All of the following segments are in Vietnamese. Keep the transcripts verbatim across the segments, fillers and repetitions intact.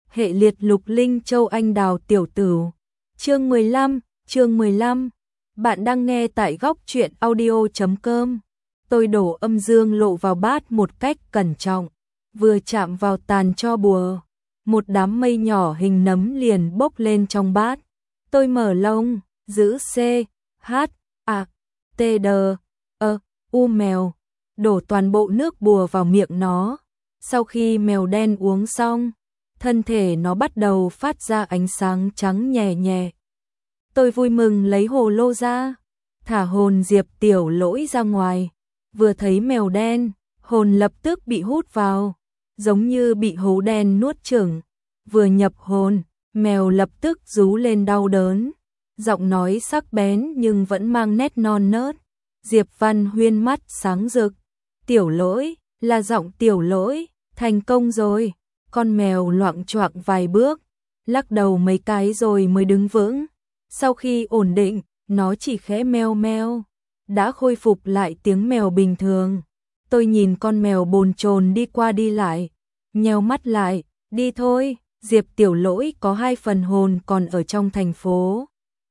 hệ liệt lục linh châu anh đào tiểu tử. Chương mười lăm, chương mười lăm. Bạn đang nghe tại góc truyện audio chấm com. Tôi đổ âm dương lộ vào bát một cách cẩn trọng, vừa chạm vào tàn cho bùa, một đám mây nhỏ hình nấm liền bốc lên trong bát. Tôi mở lông, giữ C, H, A, T, D, E, U mèo, đổ toàn bộ nước bùa vào miệng nó. Sau khi mèo đen uống xong, thân thể nó bắt đầu phát ra ánh sáng trắng nhẹ nhẹ. Tôi vui mừng lấy hồ lô ra, thả hồn Diệp Tiểu Lỗi ra ngoài. Vừa thấy mèo đen, hồn lập tức bị hút vào, giống như bị hố đen nuốt chửng. Vừa nhập hồn, mèo lập tức rú lên đau đớn, giọng nói sắc bén nhưng vẫn mang nét non nớt. Diệp Văn Huyên mắt sáng rực. Tiểu Lỗi, là giọng Tiểu Lỗi, thành công rồi. Con mèo loạng choạng vài bước, lắc đầu mấy cái rồi mới đứng vững. Sau khi ổn định, nó chỉ khẽ meo meo, đã khôi phục lại tiếng mèo bình thường. Tôi nhìn con mèo bồn chồn đi qua đi lại, nheo mắt lại, đi thôi. Diệp Tiểu Lỗi có hai phần hồn còn ở trong thành phố.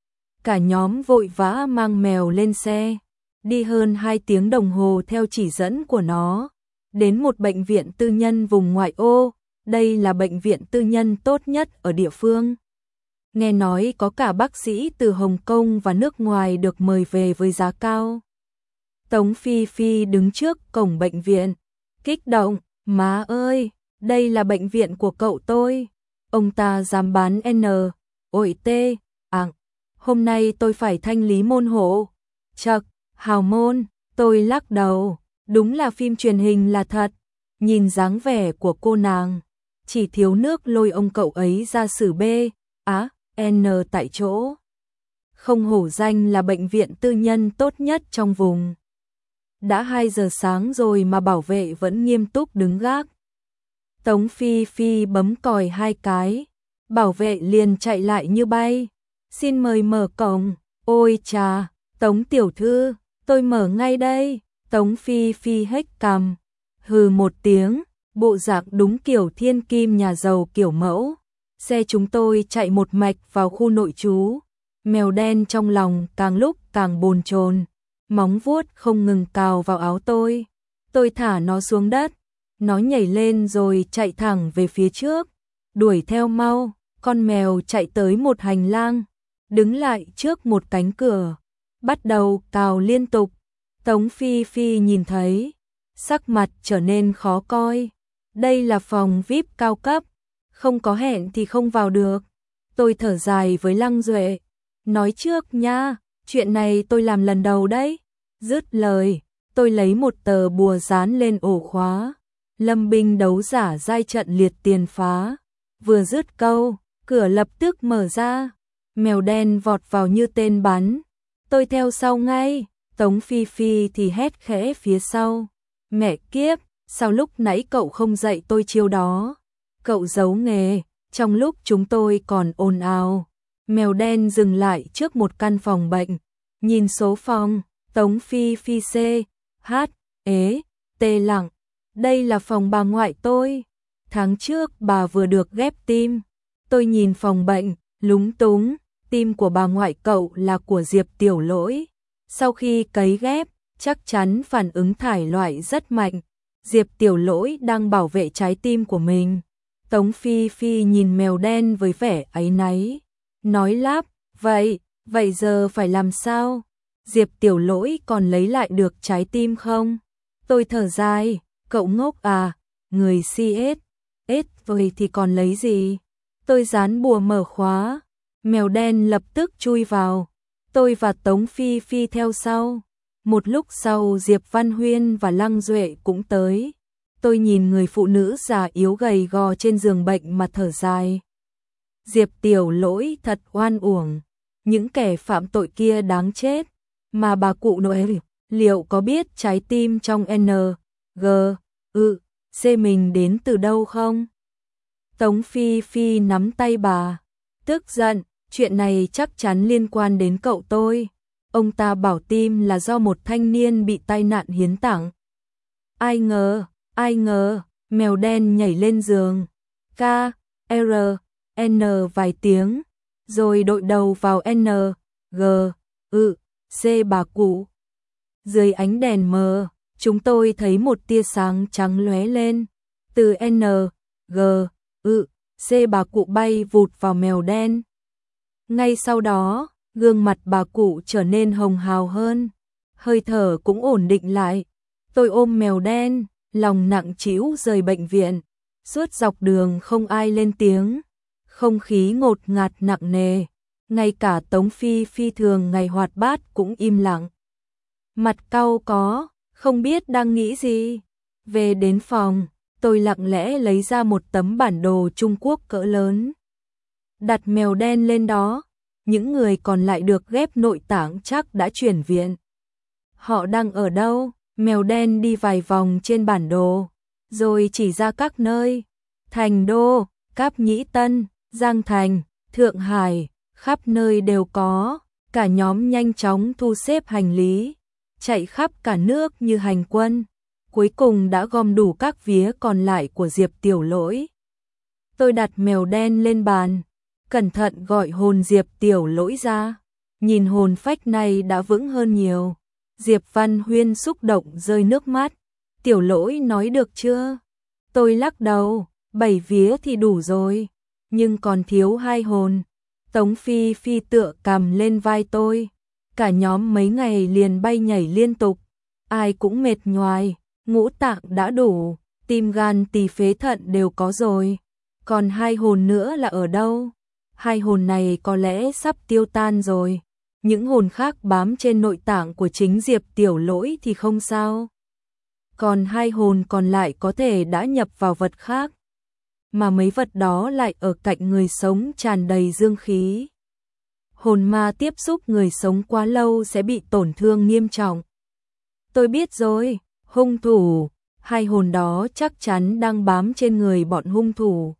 Cả nhóm vội vã mang mèo lên xe, đi hơn hai tiếng đồng hồ theo chỉ dẫn của nó, đến một bệnh viện tư nhân vùng ngoại ô. Đây là bệnh viện tư nhân tốt nhất ở địa phương. Nghe nói có cả bác sĩ từ Hồng Kông và nước ngoài được mời về với giá cao. Tống Phi Phi đứng trước cổng bệnh viện, kích động, má ơi, đây là bệnh viện của cậu tôi. Ông ta dám bán N, ôi tê, ạng, hôm nay tôi phải thanh lý môn hộ. Chậc, hào môn, tôi lắc đầu, đúng là phim truyền hình là thật. Nhìn dáng vẻ của cô nàng, chỉ thiếu nước lôi ông cậu ấy ra xử B, á, N tại chỗ. Không hổ danh là bệnh viện tư nhân tốt nhất trong vùng. Đã hai giờ sáng rồi mà bảo vệ vẫn nghiêm túc đứng gác. Tống Phi Phi bấm còi hai cái, bảo vệ liền chạy lại như bay. Xin mời mở cổng. Ôi chà, Tống tiểu thư, tôi mở ngay đây. Tống Phi Phi hếch cằm, hừ một tiếng, bộ dạng đúng kiểu thiên kim nhà giàu kiểu mẫu. Xe chúng tôi chạy một mạch vào khu nội trú. Mèo đen trong lòng càng lúc càng bồn chồn, móng vuốt không ngừng cào vào áo tôi. Tôi thả nó xuống đất, nó nhảy lên rồi chạy thẳng về phía trước. Đuổi theo mau, con mèo chạy tới một hành lang, đứng lại trước một cánh cửa, bắt đầu cào liên tục. Tống Phi Phi nhìn thấy, sắc mặt trở nên khó coi. Đây là phòng vi ai pi cao cấp, không có hẹn thì không vào được. Tôi thở dài với Lăng Duệ, nói trước nha, chuyện này tôi làm lần đầu đấy. Dứt lời, tôi lấy một tờ bùa dán lên ổ khóa. Lâm binh đấu giả giai trận liệt tiền phá. Vừa dứt câu, cửa lập tức mở ra. Mèo đen vọt vào như tên bắn. Tôi theo sau ngay. Tống Phi Phi thì hét khẽ phía sau. Mẹ kiếp, sao lúc nãy cậu không dạy tôi chiêu đó? Cậu giấu nghề, trong lúc chúng tôi còn ồn ào. Mèo đen dừng lại trước một căn phòng bệnh. Nhìn số phòng, Tống Phi Phi C, H, ế, T lặng. Đây là phòng bà ngoại tôi. Tháng trước bà vừa được ghép tim. Tôi nhìn phòng bệnh, lúng túng. Tim của bà ngoại cậu là của Diệp Tiểu Lỗi. Sau khi cấy ghép, chắc chắn phản ứng thải loại rất mạnh. Diệp Tiểu Lỗi đang bảo vệ trái tim của mình. Tống Phi Phi nhìn mèo đen với vẻ áy náy, nói lắp, vậy, vậy giờ phải làm sao? Diệp Tiểu Lỗi còn lấy lại được trái tim không? Tôi thở dài, cậu ngốc à, người xê ét, ết vậy thì còn lấy gì? Tôi dán bùa mở khóa, mèo đen lập tức chui vào. Tôi và Tống Phi Phi theo sau. Một lúc sau Diệp Văn Huyên và Lăng Duệ cũng tới. Tôi nhìn người phụ nữ già yếu gầy gò trên giường bệnh mà thở dài. Diệp Tiểu Lỗi thật oan uổng. Những kẻ phạm tội kia đáng chết. Mà bà cụ Noel liệu có biết trái tim trong N, G, ư, C mình đến từ đâu không? Tống Phi Phi nắm tay bà, tức giận. Chuyện này chắc chắn liên quan đến cậu tôi. Ông ta bảo tim là do một thanh niên bị tai nạn hiến tặng. Ai ngờ, ai ngờ, mèo đen nhảy lên giường. Ca, R, N vài tiếng, rồi đội đầu vào N, G, ư, C bà cụ. Dưới ánh đèn mờ, chúng tôi thấy một tia sáng trắng lóe lên, từ N, G, ư, C bà cụ bay vụt vào mèo đen. Ngay sau đó, gương mặt bà cụ trở nên hồng hào hơn, hơi thở cũng ổn định lại. Tôi ôm mèo đen, lòng nặng trĩu rời bệnh viện. Suốt dọc đường không ai lên tiếng, không khí ngột ngạt nặng nề, ngay cả Tống Phi Phi thường ngày hoạt bát cũng im lặng. Mặt cau có, không biết đang nghĩ gì. Về đến phòng, tôi lặng lẽ lấy ra một tấm bản đồ Trung Quốc cỡ lớn. Đặt mèo đen lên đó, những người còn lại được ghép nội tạng chắc đã chuyển viện. Họ đang ở đâu? Mèo đen đi vài vòng trên bản đồ, rồi chỉ ra các nơi. Thành Đô, Cáp Nhĩ Tân, Giang Thành, Thượng Hải, khắp nơi đều có. Cả nhóm nhanh chóng thu xếp hành lý, chạy khắp cả nước như hành quân. Cuối cùng đã gom đủ các vía còn lại của Diệp Tiểu Lỗi. Tôi đặt mèo đen lên bàn, cẩn thận gọi hồn Diệp Tiểu Lỗi ra. Nhìn hồn phách này đã vững hơn nhiều. Diệp Văn Huyên xúc động rơi nước mắt. Tiểu Lỗi nói được chưa? Tôi lắc đầu, bảy vía thì đủ rồi, nhưng còn thiếu hai hồn. Tống Phi Phi tựa cằm lên vai tôi. Cả nhóm mấy ngày liền bay nhảy liên tục, ai cũng mệt nhoài. Ngũ tạng đã đủ, tim gan tỳ phế thận đều có rồi. Còn hai hồn nữa là ở đâu? Hai hồn này có lẽ sắp tiêu tan rồi. Những hồn khác bám trên nội tạng của chính Diệp Tiểu Lỗi thì không sao. Còn hai hồn còn lại có thể đã nhập vào vật khác. Mà mấy vật đó lại ở cạnh người sống tràn đầy dương khí. Hồn ma tiếp xúc người sống quá lâu sẽ bị tổn thương nghiêm trọng. Tôi biết rồi, hung thủ, hai hồn đó chắc chắn đang bám trên người bọn hung thủ.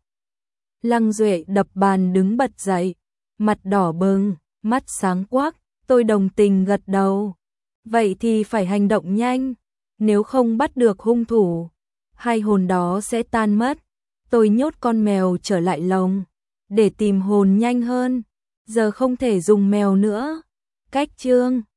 Lăng Duệ đập bàn đứng bật dậy, mặt đỏ bừng, mắt sáng quắc. Tôi đồng tình gật đầu. Vậy thì phải hành động nhanh, nếu không bắt được hung thủ, hai hồn đó sẽ tan mất. Tôi nhốt con mèo trở lại lồng, để tìm hồn nhanh hơn. Giờ không thể dùng mèo nữa. Cách chương